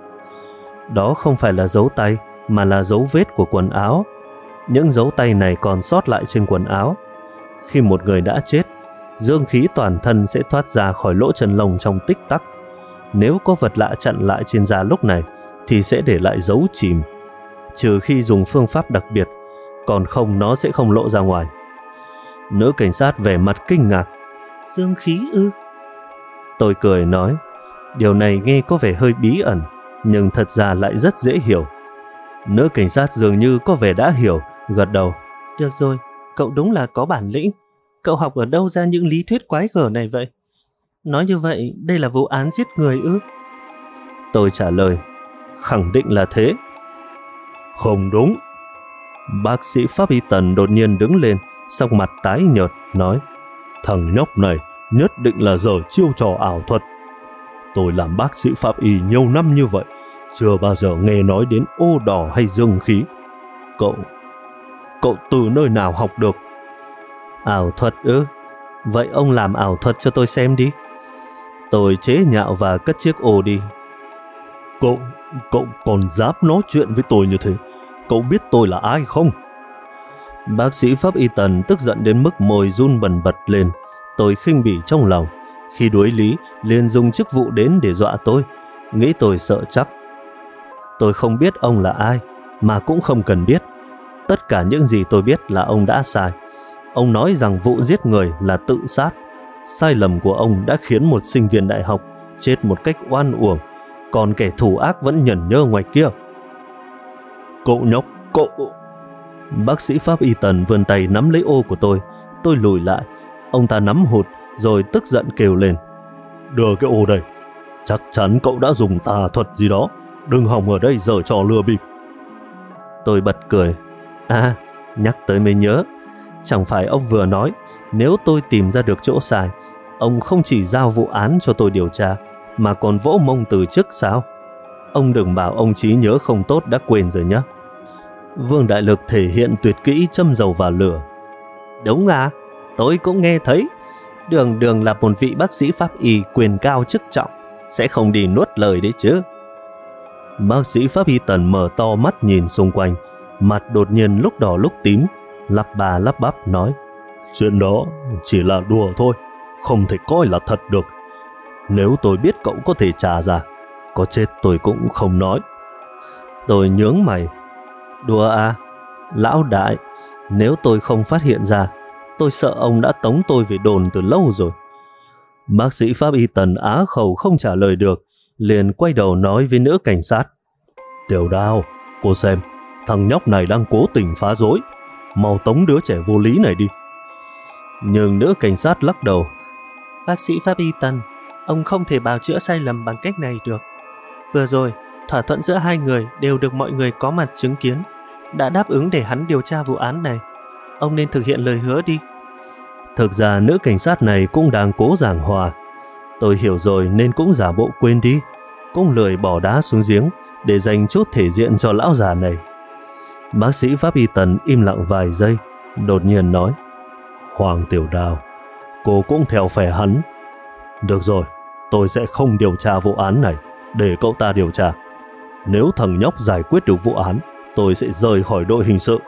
Đó không phải là dấu tay, mà là dấu vết của quần áo. Những dấu tay này còn sót lại trên quần áo. Khi một người đã chết, dương khí toàn thân sẽ thoát ra khỏi lỗ chân lông trong tích tắc. Nếu có vật lạ chặn lại trên da lúc này thì sẽ để lại dấu chìm, trừ khi dùng phương pháp đặc biệt, còn không nó sẽ không lộ ra ngoài. Nữ cảnh sát vẻ mặt kinh ngạc. Dương khí ư? Tôi cười nói, điều này nghe có vẻ hơi bí ẩn, nhưng thật ra lại rất dễ hiểu. Nữ cảnh sát dường như có vẻ đã hiểu, gật đầu. Được rồi, cậu đúng là có bản lĩnh. Cậu học ở đâu ra những lý thuyết quái gở này vậy? Nói như vậy, đây là vụ án giết người ư? Tôi trả lời, khẳng định là thế. Không đúng. Bác sĩ pháp y Tần đột nhiên đứng lên, sắc mặt tái nhợt, nói, thằng nhóc này nhất định là dở chiêu trò ảo thuật. Tôi làm bác sĩ pháp y nhiều năm như vậy, chưa bao giờ nghe nói đến ô đỏ hay dương khí. Cậu từ nơi nào học được? Ảo thuật ư? Vậy ông làm ảo thuật cho tôi xem đi. Tôi chế nhạo và cất chiếc ô đi. Cậu còn dám nói chuyện với tôi như thế? Cậu biết tôi là ai không? Bác sĩ pháp y Tần tức giận đến mức môi run bần bật lên. Tôi khinh bỉ trong lòng. Khi đuối lý, liền dùng chức vụ đến để dọa tôi. Nghĩ tôi sợ chắc. Tôi không biết ông là ai, mà cũng không cần biết. Tất cả những gì tôi biết là ông đã sai. Ông nói rằng vụ giết người là tự sát. Sai lầm của ông đã khiến một sinh viên đại học chết một cách oan uổng, còn kẻ thù ác vẫn nhẫn nhơ ngoài kia. Cậu nhóc, cậu... Bác sĩ pháp y Tần vươn tay nắm lấy ô của tôi lùi lại. Ông ta nắm hụt rồi tức giận kêu lên, đưa cái ô đây. Chắc chắn cậu đã dùng tà thuật gì đó, đừng hòng ở đây giở trò lừa bịp. Tôi bật cười. Nhắc tới mới nhớ, chẳng phải ông vừa nói nếu tôi tìm ra được chỗ sai, ông không chỉ giao vụ án cho tôi điều tra, mà còn vỗ mông từ chức sao? Ông đừng bảo ông trí nhớ không tốt đã quên rồi nhé. Vương Đại Lực thể hiện tuyệt kỹ châm dầu vào lửa. Đúng à, tôi cũng nghe thấy. Đường là một vị bác sĩ pháp y quyền cao chức trọng, sẽ không đi nuốt lời đấy chứ. Bác sĩ pháp y Tần mở to mắt nhìn xung quanh, mặt đột nhiên lúc đỏ lúc tím, lắp bà lắp bắp nói, chuyện đó chỉ là đùa thôi, không thể coi là thật được. Nếu tôi biết cậu có thể trả ra, có chết tôi cũng không nói. Tôi nhướng mày. Đùa à? Lão đại, nếu tôi không phát hiện ra, tôi sợ ông đã tống tôi về đồn từ lâu rồi. Bác sĩ pháp y Tần á khẩu không trả lời được, liền quay đầu nói với nữ cảnh sát, Tiểu Đào, cô xem, thằng nhóc này đang cố tình phá rối, mau tống đứa trẻ vô lý này đi. Nhưng nữ cảnh sát lắc đầu. Bác sĩ pháp y Tần, ông không thể bào chữa sai lầm bằng cách này được. Vừa rồi, thỏa thuận giữa hai người đều được mọi người có mặt chứng kiến, đã đáp ứng để hắn điều tra vụ án này. Ông nên thực hiện lời hứa đi. Thực ra nữ cảnh sát này cũng đang cố giảng hòa. Tôi hiểu rồi nên cũng giả bộ quên đi, cũng lười bỏ đá xuống giếng để dành chút thể diện cho lão già này. Bác sĩ pháp y Tần im lặng vài giây, đột nhiên nói, Hoàng Tiểu Đào, cô cũng theo phe hắn. Được rồi, tôi sẽ không điều tra vụ án này, để cậu ta điều tra. Nếu thằng nhóc giải quyết được vụ án, tôi sẽ rời khỏi đội hình sự.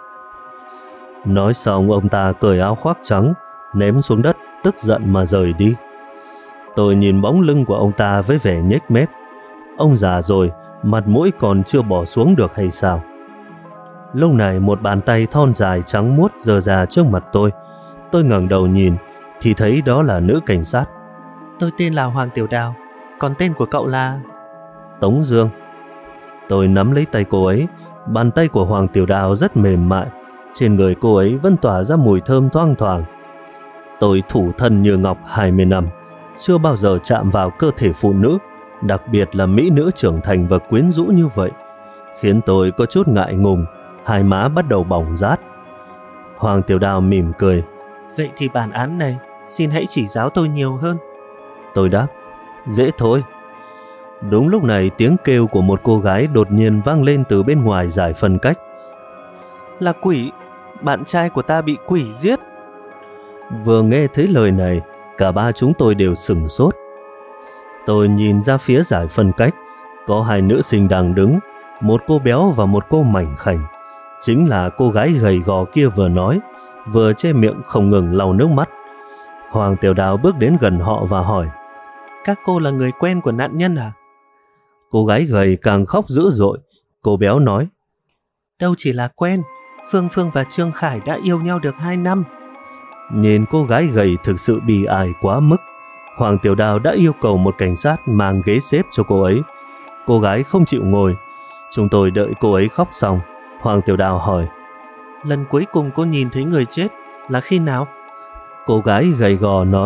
Nói xong ông ta cởi áo khoác trắng, ném xuống đất, tức giận mà rời đi. Tôi nhìn bóng lưng của ông ta với vẻ nhếch mép. Ông già rồi, mặt mũi còn chưa bỏ xuống được hay sao? Lúc này một bàn tay thon dài trắng muốt giơ ra trước mặt tôi. Tôi ngẩng đầu nhìn thì thấy đó là nữ cảnh sát. Tôi tên là Hoàng Tiểu Đào, còn tên của cậu là... Tống Dương. Tôi nắm lấy tay cô ấy. Bàn tay của Hoàng Tiểu Đào rất mềm mại, trên người cô ấy vẫn tỏa ra mùi thơm thoang thoảng. Tôi thủ thân như ngọc 20 năm, chưa bao giờ chạm vào cơ thể phụ nữ, đặc biệt là mỹ nữ trưởng thành và quyến rũ như vậy, khiến tôi có chút ngại ngùng, hai má bắt đầu bỏng rát. Hoàng Tiểu Đào mỉm cười. Vậy thì bản án này, xin hãy chỉ giáo tôi nhiều hơn. Tôi đáp, dễ thôi. Đúng lúc này tiếng kêu của một cô gái đột nhiên vang lên từ bên ngoài giải phân cách. Là quỷ, bạn trai của ta bị quỷ giết. Vừa nghe thấy lời này, cả ba chúng tôi đều sửng sốt. Tôi nhìn ra phía giải phân cách, có hai nữ sinh đang đứng, một cô béo và một cô mảnh khảnh. Chính là cô gái gầy gò kia vừa nói, vừa che miệng không ngừng lau nước mắt. Hoàng Tiểu Đào bước đến gần họ và hỏi, các cô là người quen của nạn nhân à? Cô gái gầy càng khóc dữ dội. Cô béo nói, đâu chỉ là quen, Phương Phương và Trương Khải đã yêu nhau được 2 năm. Nhìn cô gái gầy thực sự bi ai quá mức, Hoàng Tiểu Đào đã yêu cầu một cảnh sát mang ghế xếp cho cô ấy. Cô gái không chịu ngồi. Chúng tôi đợi cô ấy khóc xong, Hoàng Tiểu Đào hỏi, lần cuối cùng cô nhìn thấy người chết là khi nào? Cô gái gầy gò nói,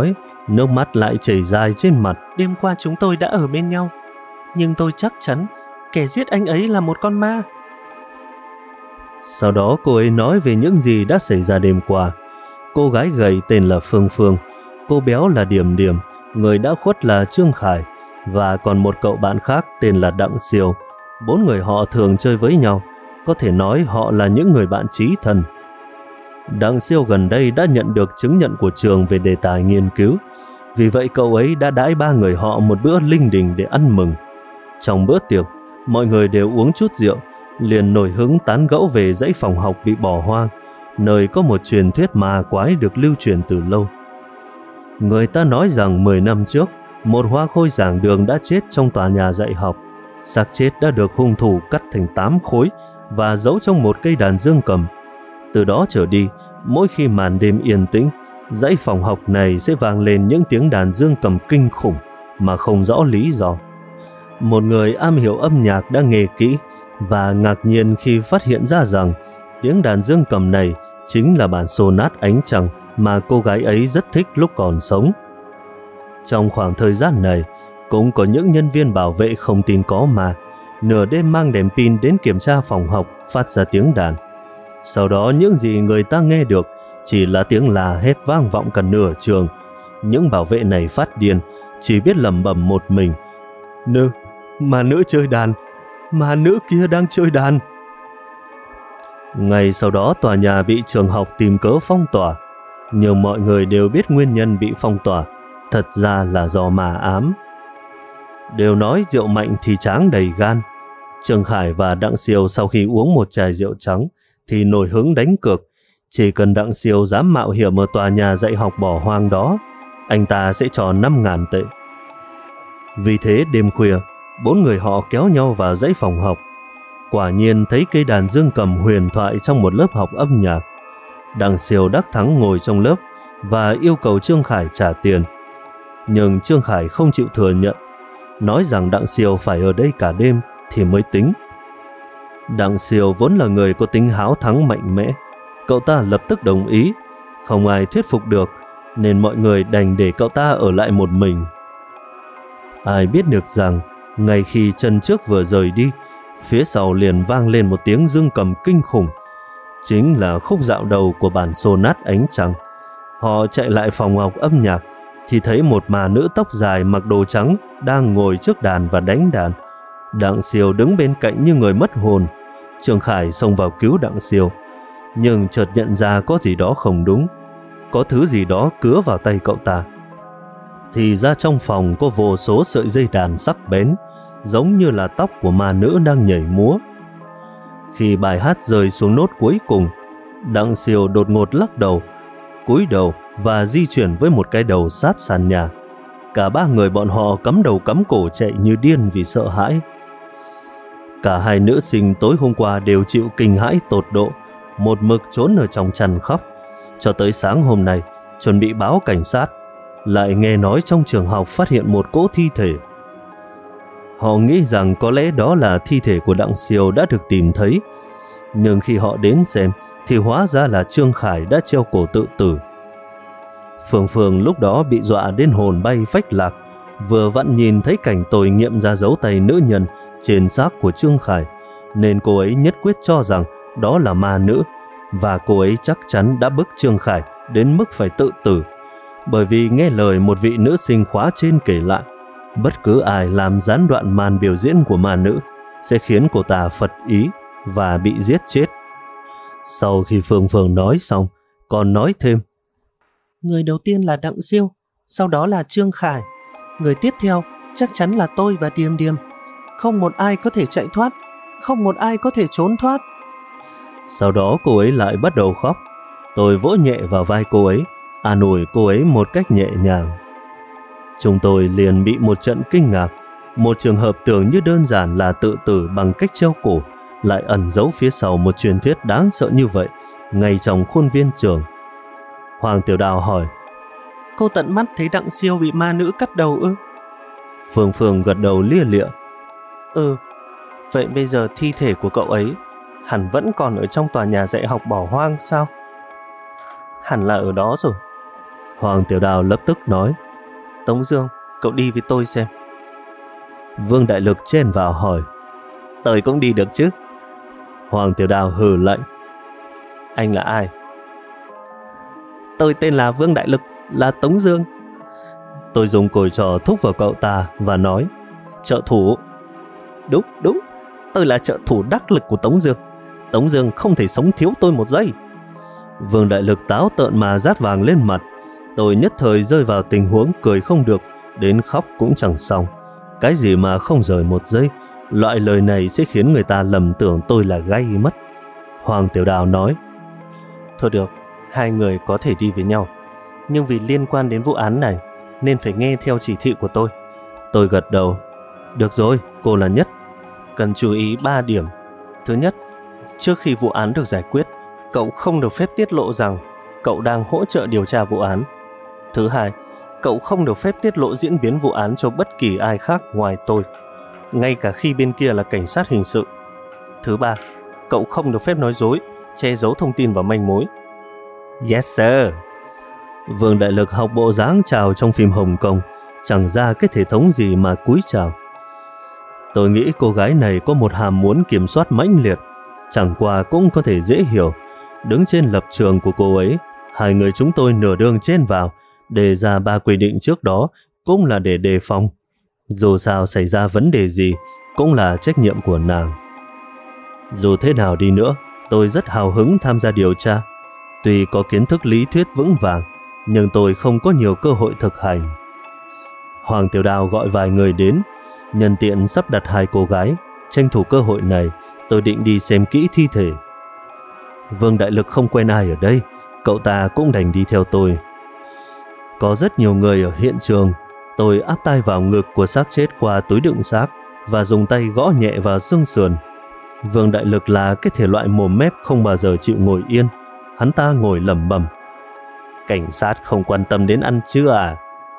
Nước mắt lại chảy dài trên mặt. Đêm qua chúng tôi đã ở bên nhau, nhưng tôi chắc chắn kẻ giết anh ấy là một con ma. Sau đó cô ấy nói về những gì đã xảy ra đêm qua. Cô gái gầy tên là Phương Phương, cô béo là Điềm Điềm, người đã khuất là Trương Khải, và còn một cậu bạn khác tên là Đặng Siêu. 4 người họ thường chơi với nhau, có thể nói họ là những người bạn chí thân. Đặng Siêu gần đây đã nhận được chứng nhận của trường về đề tài nghiên cứu, vì vậy cậu ấy đã đãi 3 người họ một bữa linh đình để ăn mừng. Trong bữa tiệc, mọi người đều uống chút rượu, liền nổi hứng tán gẫu về dãy phòng học bị bỏ hoang, nơi có một truyền thuyết ma quái được lưu truyền từ lâu. Người ta nói rằng 10 năm trước, một hoa khôi giảng đường đã chết trong tòa nhà dạy học. Xác chết đã được hung thủ cắt thành 8 khối và giấu trong một cây đàn dương cầm. Từ đó trở đi, mỗi khi màn đêm yên tĩnh, dãy phòng học này sẽ vang lên những tiếng đàn dương cầm kinh khủng mà không rõ lý do. Một người am hiểu âm nhạc đã nghe kỹ và ngạc nhiên khi phát hiện ra rằng tiếng đàn dương cầm này chính là bản sonat Ánh Trăng mà cô gái ấy rất thích lúc còn sống. Trong khoảng thời gian này, cũng có những nhân viên bảo vệ không tin có ma, nửa đêm mang đèn pin đến kiểm tra phòng học phát ra tiếng đàn. Sau đó những gì người ta nghe được chỉ là tiếng la hét vang vọng cả nửa trường. Những bảo vệ này phát điên, chỉ biết lẩm bẩm một mình: mà nữ chơi đàn, mà nữ kia đang chơi đàn. Ngày sau đó tòa nhà bị trường học tìm cớ phong tỏa, nhưng mọi người đều biết nguyên nhân bị phong tỏa thật ra là do ma ám. Đều nói rượu mạnh thì tráng đầy gan. Trương Khải và Đặng Siêu sau khi uống một chai rượu trắng thì nổi hứng đánh cược. Chỉ cần Đặng Siêu dám mạo hiểm ở tòa nhà dạy học bỏ hoang đó, anh ta sẽ cho 5.000 tệ. Vì thế đêm khuya, 4 người họ kéo nhau vào dãy phòng học. Quả nhiên thấy cây đàn dương cầm huyền thoại trong một lớp học âm nhạc. Đặng Siêu đắc thắng ngồi trong lớp và yêu cầu Trương Khải trả tiền. Nhưng Trương Khải không chịu thừa nhận, nói rằng Đặng Siêu phải ở đây cả đêm thì mới tính. Đặng Siêu vốn là người có tính háo thắng mạnh mẽ, cậu ta lập tức đồng ý. Không ai thuyết phục được nên mọi người đành để cậu ta ở lại một mình. Ai biết được rằng ngay khi chân trước vừa rời đi, phía sau liền vang lên một tiếng dương cầm kinh khủng, chính là khúc dạo đầu của bản sonat Ánh Trăng. Họ chạy lại phòng học âm nhạc thì thấy một ma nữ tóc dài mặc đồ trắng đang ngồi trước đàn và đánh đàn. Đặng Siêu đứng bên cạnh như người mất hồn. Trương Khải xông vào cứu Đặng Siêu, nhưng chợt nhận ra có gì đó không đúng. Có thứ gì đó cứa vào tay cậu ta. Thì ra trong phòng có vô số sợi dây đàn sắc bén, giống như là tóc của ma nữ đang nhảy múa. Khi bài hát rơi xuống nốt cuối cùng, Đặng Siêu đột ngột lắc đầu, cúi đầu và di chuyển với một cái đầu sát sàn nhà. Cả 3 người bọn họ cắm đầu cắm cổ chạy như điên vì sợ hãi. Cả 2 nữ sinh tối hôm qua đều chịu kinh hãi tột độ, một mực trốn ở trong chăn khóc. Cho tới sáng hôm nay, chuẩn bị báo cảnh sát, lại nghe nói trong trường học phát hiện một cỗ thi thể. Họ nghĩ rằng có lẽ đó là thi thể của Đặng Siêu đã được tìm thấy, nhưng khi họ đến xem thì hóa ra là Trương Khải đã treo cổ tự tử. Phương Phương lúc đó bị dọa đến hồn bay phách lạc, vừa vặn nhìn thấy cảnh tồi nghiệm ra dấu tay nữ nhân trên xác của Trương Khải, nên cô ấy nhất quyết cho rằng đó là ma nữ, và cô ấy chắc chắn đã bức Trương Khải đến mức phải tự tử. Bởi vì nghe lời một vị nữ sinh khóa trên kể lại, bất cứ ai làm gián đoạn màn biểu diễn của ma nữ sẽ khiến cô ta phật ý và bị giết chết. Sau khi Phương Phương nói xong, còn nói thêm: Người đầu tiên là Đặng Siêu, sau đó là Trương Khải. Người tiếp theo chắc chắn là tôi và Điềm Điềm. Không một ai có thể chạy thoát, không một ai có thể trốn thoát. Sau đó cô ấy lại bắt đầu khóc. Tôi vỗ nhẹ vào vai cô ấy, an ủi cô ấy một cách nhẹ nhàng. Chúng tôi liền bị một trận kinh ngạc. Một trường hợp tưởng như đơn giản là tự tử bằng cách treo cổ lại ẩn giấu phía sau một truyền thuyết đáng sợ như vậy ngay trong khuôn viên trường. Hoàng Tiểu Đào hỏi: Cô tận mắt thấy Đặng Siêu bị ma nữ cắt đầu ư? Phương Phương gật đầu lia lịa. Vậy bây giờ thi thể của cậu ấy hẳn vẫn còn ở trong tòa nhà dạy học bỏ hoang sao? Hẳn là ở đó rồi. Hoàng Tiểu Đào lập tức nói: Tống Dương, cậu đi với tôi xem. Vương Đại Lực chen vào hỏi. Tôi cũng đi được chứ? Hoàng Tiểu Đào hừ lạnh. Anh là ai? Tôi tên là Vương Đại Lực, là Tống Dương. Tôi dùng còi trò thúc vào cậu ta và nói, trợ thủ. Đúng, tôi là trợ thủ đắc lực của Tống Dương. Tống Dương không thể sống thiếu tôi một giây. Vương Đại Lực táo tợn mà rát vàng lên mặt. Tôi nhất thời rơi vào tình huống cười không được, đến khóc cũng chẳng xong. Cái gì mà không rời một giây, loại lời này sẽ khiến người ta lầm tưởng tôi là gay mất. Hoàng Tiểu Đào nói, thôi được, hai người có thể đi với nhau, nhưng vì liên quan đến vụ án này nên phải nghe theo chỉ thị của tôi. Tôi gật đầu. Được rồi, cô là Nhất. Cần chú ý 3 điểm. Thứ nhất, trước khi vụ án được giải quyết, cậu không được phép tiết lộ rằng cậu đang hỗ trợ điều tra vụ án. Thứ hai, cậu không được phép tiết lộ diễn biến vụ án cho bất kỳ ai khác ngoài tôi, ngay cả khi bên kia là cảnh sát hình sự. Thứ ba, cậu không được phép nói dối, che giấu thông tin và manh mối. Yes sir. Vương Đại Lực học bộ dáng chào trong phim Hồng Kông, chẳng ra cái thể thống gì mà cúi chào. Tôi nghĩ cô gái này có một hàm muốn kiểm soát mãnh liệt, chẳng qua cũng có thể dễ hiểu. Đứng trên lập trường của cô ấy, hai người chúng tôi nửa đường chen vào, đề ra 3 quy định trước đó cũng là để đề phòng. Dù sao xảy ra vấn đề gì cũng là trách nhiệm của nàng. Dù thế nào đi nữa, tôi rất hào hứng tham gia điều tra. Tuy có kiến thức lý thuyết vững vàng, nhưng tôi không có nhiều cơ hội thực hành. Hoàng Tiểu Đào gọi vài người đến, nhân tiện sắp đặt 2 cô gái. Tranh thủ cơ hội này, tôi định đi xem kỹ thi thể. Vương Đại Lực không quen ai ở đây, cậu ta cũng đành đi theo tôi. Có rất nhiều người ở hiện trường. Tôi áp tai vào ngực của xác chết qua túi đựng xác và dùng tay gõ nhẹ vào xương sườn. Vương Đại Lực là cái thể loại mồm mép không bao giờ chịu ngồi yên. Hắn ta ngồi lẩm bẩm, cảnh sát không quan tâm đến ăn trưa à?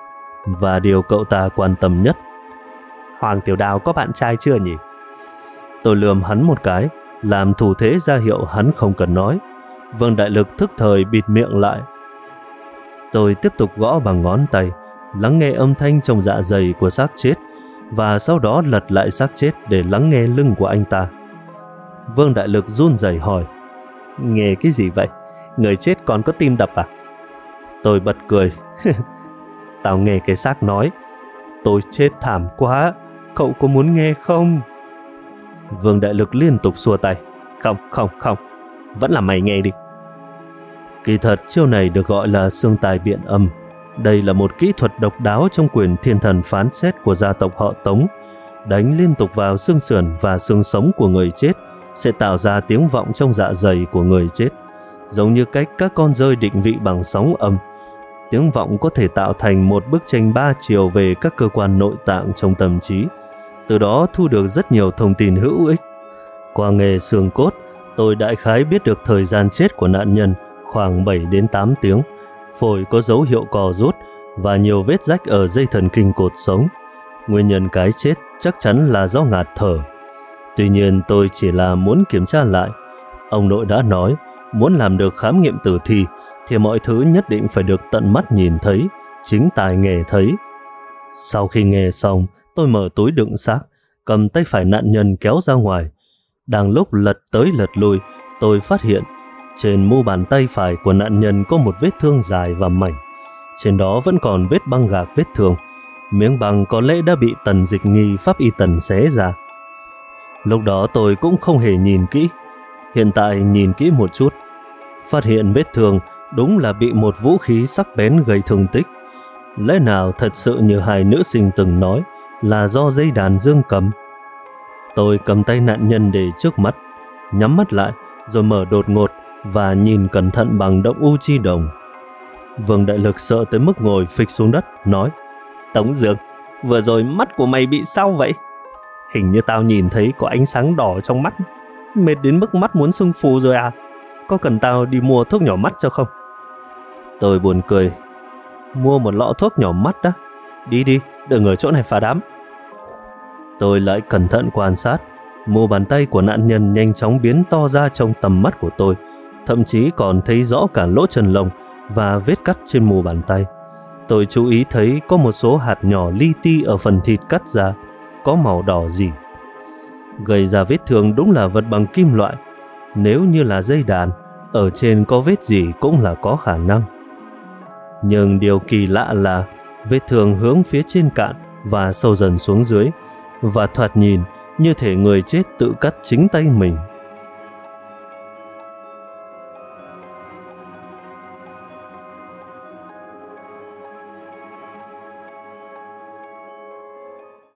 Và điều cậu ta quan tâm nhất, Hoàng Tiểu Đào có bạn trai chưa nhỉ? Tôi lườm hắn một cái, làm thủ thế ra hiệu hắn không cần nói. Vương Đại Lực thức thời bịt miệng lại. Tôi tiếp tục gõ bằng ngón tay, lắng nghe âm thanh trong dạ dày của xác chết, và sau đó lật lại xác chết để lắng nghe lưng của anh ta. Vương Đại Lực run rẩy hỏi, nghe cái gì vậy? Người chết còn có tim đập à? Tôi bật cười. Tao nghe cái xác nói, tôi chết thảm quá, cậu có muốn nghe không? Vương Đại Lực liên tục xua tay, không, vẫn là mày nghe đi. Kỳ thật chiêu này được gọi là xương tài biện âm. Đây là một kỹ thuật độc đáo trong quyền thiên thần phán xét của gia tộc họ Tống. Đánh liên tục vào xương sườn và xương sống của người chết sẽ tạo ra tiếng vọng trong dạ dày của người chết, giống như cách các con dơi định vị bằng sóng âm. Tiếng vọng có thể tạo thành một bức tranh 3 chiều về các cơ quan nội tạng trong tâm trí, từ đó thu được rất nhiều thông tin hữu ích. Qua nghề xương cốt, tôi đại khái biết được thời gian chết của nạn nhân khoảng 7 đến 8 tiếng, phổi có dấu hiệu co rút và nhiều vết rách ở dây thần kinh cột sống. Nguyên nhân cái chết chắc chắn là do ngạt thở. Tuy nhiên tôi chỉ là muốn kiểm tra lại. Ông nội đã nói, muốn làm được khám nghiệm tử thi thì mọi thứ nhất định phải được tận mắt nhìn thấy, chính tai nghe thấy. Sau khi nghe xong, tôi mở túi đựng xác, cầm tay phải nạn nhân kéo ra ngoài. Đang lúc lật tới lật lui, tôi phát hiện trên mu bàn tay phải của nạn nhân có một vết thương dài và mảnh. Trên đó vẫn còn vết băng gạc vết thương. Miếng băng có lẽ đã bị Tần Dịch Nghi pháp y Tần xé ra. Lúc đó tôi cũng không hề nhìn kỹ. Hiện tại nhìn kỹ một chút, phát hiện vết thương đúng là bị một vũ khí sắc bén gây thương tích. Lẽ nào thật sự như hai nữ sinh từng nói là do dây đàn dương cầm? Tôi cầm tay nạn nhân để trước mắt, nhắm mắt lại rồi mở đột ngột và nhìn cẩn thận bằng động u chi đồng. Vương Đại Lực sợ tới mức ngồi phịch xuống đất, nói, Tống Dương, vừa rồi mắt của mày bị sao vậy? Hình như tao nhìn thấy có ánh sáng đỏ trong mắt. Mệt đến mức mắt muốn sưng phù rồi à? Có cần tao đi mua thuốc nhỏ mắt cho không? Tôi buồn cười. Mua một lọ thuốc nhỏ mắt đó? Đi, đừng ở chỗ này phá đám. Tôi lại cẩn thận quan sát. Mu bàn tay của nạn nhân nhanh chóng biến to ra trong tầm mắt của tôi. Thậm chí còn thấy rõ cả lỗ chân lông và vết cắt trên mu bàn tay. Tôi chú ý thấy có một số hạt nhỏ li ti ở phần thịt cắt ra, có màu đỏ rỉ. Gây ra vết thương đúng là vật bằng kim loại. Nếu như là dây đàn, ở trên có vết gì cũng là có khả năng. Nhưng điều kỳ lạ là vết thương hướng phía trên cạn và sâu dần xuống dưới, và thoạt nhìn như thể người chết tự cắt chính tay mình.